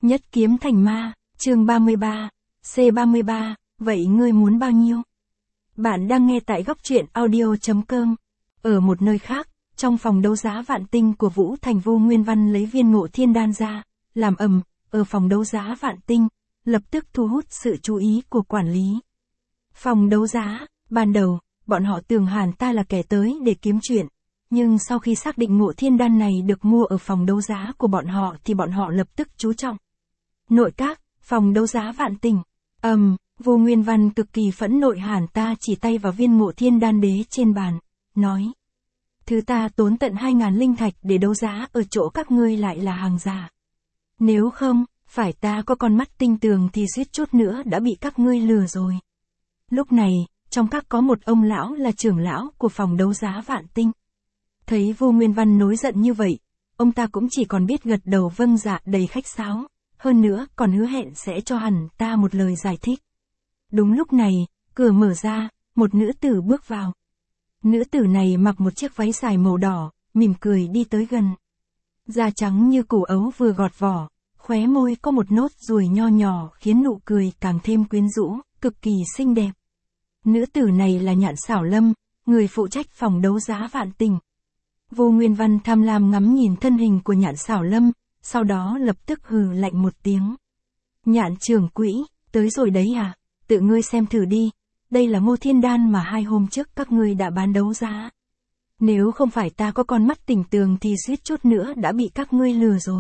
Nhất kiếm thành ma, chương 33, C33, vậy ngươi muốn bao nhiêu? Bạn đang nghe tại góc truyện audio.com. Ở một nơi khác, trong phòng đấu giá Vạn Tinh của Vũ Thành, Vu Nguyên Văn lấy viên Ngộ Thiên Đan ra, làm ầm, ở phòng đấu giá Vạn Tinh, lập tức thu hút sự chú ý của quản lý. Phòng đấu giá, ban đầu, bọn họ tưởng hẳn ta là kẻ tới để kiếm chuyện, nhưng sau khi xác định Ngộ Thiên Đan này được mua ở phòng đấu giá của bọn họ thì bọn họ lập tức chú trọng. Nội các, phòng đấu giá Vạn Tinh. Vu Nguyên Văn cực kỳ phẫn nộ, hẳn ta chỉ tay vào viên Ngộ Thiên Đan đế trên bàn, nói: thứ ta tốn tận 2.000 linh thạch để đấu giá ở chỗ các ngươi lại là hàng giả. Nếu không, phải ta có con mắt tinh tường thì suýt chút nữa đã bị các ngươi lừa rồi. Lúc này, trong các có một ông lão là trưởng lão của phòng đấu giá Vạn Tinh. Thấy Vu Nguyên Văn nổi giận như vậy, ông ta cũng chỉ còn biết gật đầu vâng dạ đầy khách sáo, hơn nữa còn hứa hẹn sẽ cho hẳn ta một lời giải thích. Đúng lúc này, cửa mở ra, một nữ tử bước vào. Nữ tử này mặc một chiếc váy dài màu đỏ, mỉm cười đi tới gần. Da trắng như củ ấu vừa gọt vỏ, khóe môi có một nốt ruồi nho nhỏ khiến nụ cười càng thêm quyến rũ, cực kỳ xinh đẹp. Nữ tử này là Nhạn Xảo Lâm, người phụ trách phòng đấu giá Vạn Tinh. Vu Nguyên Văn tham lam ngắm nhìn thân hình của Nhạn Xảo Lâm, sau đó lập tức hừ lạnh một tiếng. Nhạn trưởng quỹ, tới rồi đấy à, tự ngươi xem thử đi, đây là Ngộ Thiên Đan mà 2 hôm trước các ngươi đã bán đấu giá. Nếu không phải ta có con mắt tinh tường thì suýt chút nữa đã bị các ngươi lừa rồi.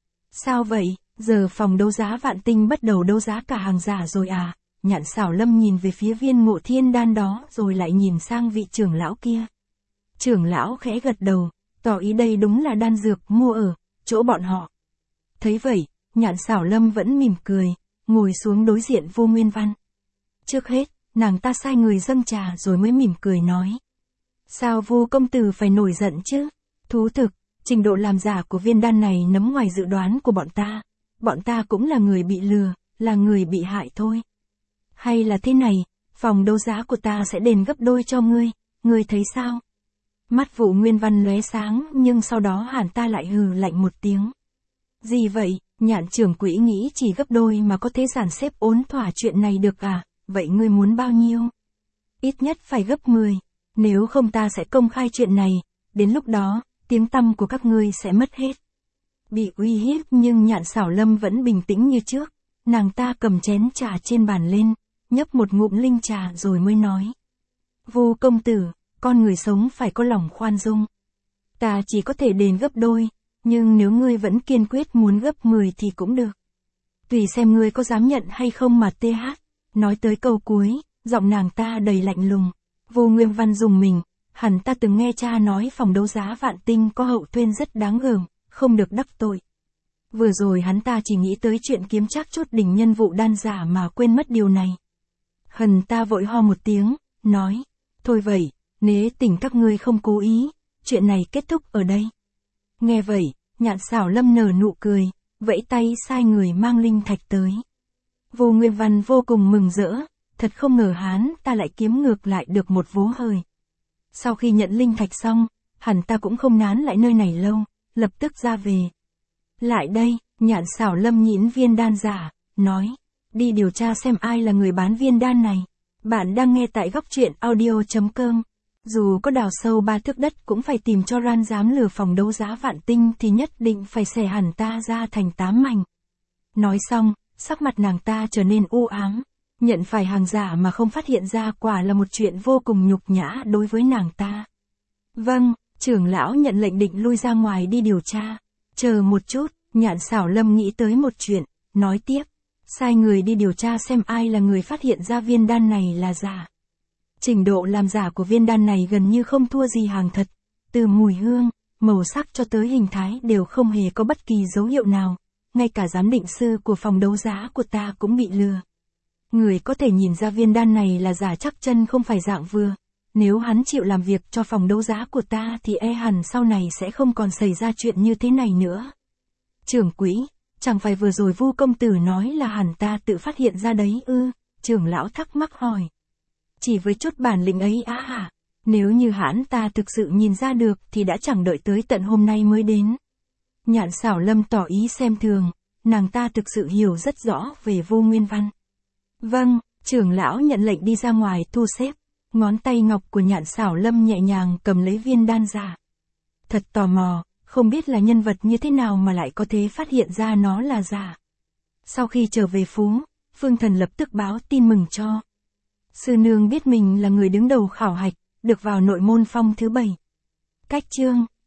Sao vậy, giờ phòng đấu giá Vạn Tinh bắt đầu đấu giá cả hàng giả rồi à? Nhạn Xảo Lâm nhìn về phía viên Ngộ Thiên Đan đó rồi lại nhìn sang vị trưởng lão kia. Trưởng lão khẽ gật đầu, tỏ ý đây đúng là đan dược mua ở chỗ bọn họ. Thấy vậy, Nhạn Xảo Lâm vẫn mỉm cười, ngồi xuống đối diện Vu Nguyên Văn. Trước hết, nàng ta sai người dâng trà rồi mới mỉm cười nói: sao Vu công tử phải nổi giận chứ? Thú thực, trình độ làm giả của viên đan này nấm ngoài dự đoán của bọn ta. Bọn ta cũng là người bị lừa, là người bị hại thôi. Hay là thế này, phòng đấu giá của ta sẽ đền gấp đôi cho ngươi thấy sao? Mắt Vu Nguyên Văn lóe sáng, nhưng sau đó hẳn ta lại hừ lạnh một tiếng. Gì vậy, Nhạn trưởng quỹ nghĩ chỉ gấp đôi mà có thể dàn xếp ổn thỏa chuyện này được à? Vậy ngươi muốn bao nhiêu? Ít nhất phải gấp 10, nếu không ta sẽ công khai chuyện này, đến lúc đó, tiếng tăm của các ngươi sẽ mất hết. Bị uy hiếp nhưng Nhạn Xảo Lâm vẫn bình tĩnh như trước, nàng ta cầm chén trà trên bàn lên, nhấp một ngụm linh trà rồi mới nói: Vu công tử, con người sống phải có lòng khoan dung. Ta chỉ có thể đền gấp đôi, nhưng nếu ngươi vẫn kiên quyết muốn gấp 10 thì cũng được. Tùy xem ngươi có dám nhận hay không mà TH. Nói tới câu cuối, giọng nàng ta đầy lạnh lùng. Vu Nguyên Văn rùng mình, hẳn ta từng nghe cha nói phòng đấu giá Vạn Tinh có hậu thuyên rất đáng gờm, không được đắc tội. Vừa rồi hắn ta chỉ nghĩ tới chuyện kiếm trác chút đỉnh nhân vụ đan giả mà quên mất điều này. Hần ta vội ho một tiếng, nói: thôi vậy, nếu tỉnh các ngươi không cố ý, chuyện này kết thúc ở đây. Nghe vậy, Nhạn Xảo Lâm nở nụ cười, vẫy tay sai người mang linh thạch tới. Vu Nguyên Văn vô cùng mừng rỡ, thật không ngờ hắn ta lại kiếm ngược lại được một vố hời. Sau khi nhận linh thạch xong, hẳn ta cũng không nán lại nơi này lâu, lập tức ra về. Lại đây, Nhạn Xảo Lâm nhĩn viên đan giả, nói: đi điều tra xem ai là người bán viên đan này. Bạn đang nghe tại góc truyện audio.com. Dù có đào sâu 3 thước đất cũng phải tìm cho ran dám lừa phòng đấu giá Vạn Tinh thì nhất định phải xẻ hẳn ta ra thành 8 mảnh. Nói xong, sắc mặt nàng ta trở nên u ám, nhận phải hàng giả mà không phát hiện ra quả là một chuyện vô cùng nhục nhã đối với nàng ta. Vâng, trưởng lão nhận lệnh định lui ra ngoài đi điều tra. Chờ một chút, Nhạn Xảo Lâm nghĩ tới một chuyện, nói tiếp: sai người đi điều tra xem ai là người phát hiện ra viên đan này là giả. Trình độ làm giả của viên đan này gần như không thua gì hàng thật, từ mùi hương, màu sắc cho tới hình thái đều không hề có bất kỳ dấu hiệu nào. Ngay cả giám định sư của phòng đấu giá của ta cũng bị lừa. Người có thể nhìn ra viên đan này là giả chắc chân không phải dạng vừa. Nếu hắn chịu làm việc cho phòng đấu giá của ta thì hẳn sau này sẽ không còn xảy ra chuyện như thế này nữa. Trưởng quỹ, chẳng phải vừa rồi Vu công tử nói là hẳn ta tự phát hiện ra đấy ư? Trưởng lão thắc mắc hỏi. Chỉ với chút bản lĩnh ấy á hả? Nếu như hắn ta thực sự nhìn ra được thì đã chẳng đợi tới tận hôm nay mới đến. Nhạn Xảo Lâm tỏ ý xem thường, nàng ta thực sự hiểu rất rõ về vô nguyên văn. Vâng, trưởng lão nhận lệnh đi ra ngoài thu xếp, ngón tay ngọc của Nhạn Xảo Lâm nhẹ nhàng cầm lấy viên đan giả. Thật tò mò, không biết là nhân vật như thế nào mà lại có thể phát hiện ra nó là giả. Sau khi trở về Phú, Phương Thần lập tức báo tin mừng cho sư nương biết mình là người đứng đầu khảo hạch, được vào nội môn phong thứ 7. Cách chương